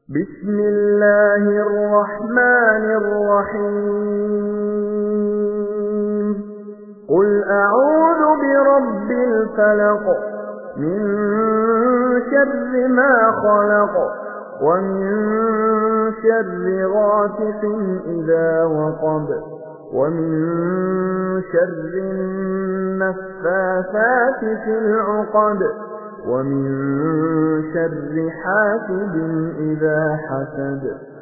بسم الله الرحمن الرحيم قل أعوذ برب الفلق من شر ما خلق ومن شر غاسق إذا وقب ومن شر النفاثات في العقد ومن شر حاسد إذا حسد